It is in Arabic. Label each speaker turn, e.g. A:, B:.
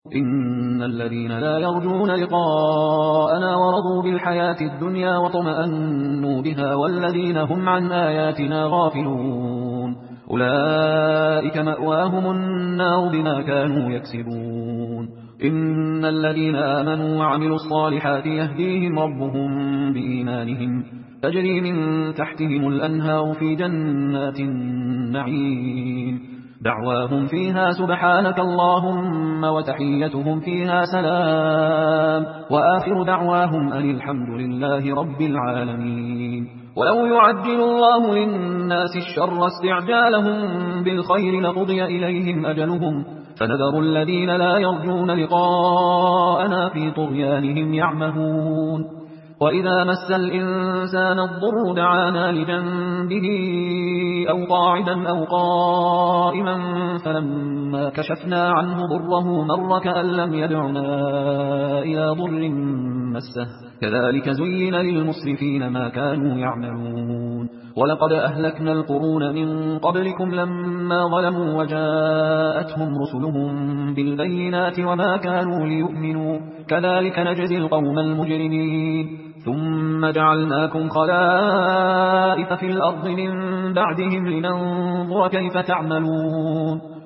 A: إن الذين لا يرجون لقاءنا ورضوا بالحياة الدنيا وطمأنوا بها والذين هم عن آياتنا غافلون أولئك مأواهم النار بما كانوا يكسبون. إن الذين آمنوا وعملوا الصالحات يهديهم ربهم بإيمانهم تجري من تحتهم الأنهار في جنات النعيم دعواهم فيها سبحانك اللهم وتحيتهم فيها سلام وآخر دعواهم أن الحمد لله رب العالمين. ولو يعجل الله للناس الشر استعجالهم بالخير لقضي إليهم أجلهم فنذر الذين لا يرجون لقاءنا في طغيانهم يعمهون. وإذا مس الإنسان الضر دعانا لجنبه أو قاعدا أو قائما فلما كشفنا عنه ضره مر كأن لم يدعنا إلى ضر مسه كذلك زين للمسرفين ما كانوا يعملون. ولقد أهلكنا القرون من قبلكم لما ظلموا وجاءتهم رسلهم بالبينات وما كانوا ليؤمنوا كذلك نجزي القوم المجرمين. ثم جعلناكم خلائف في الأرض من بعدهم لننظر كيف تعملون.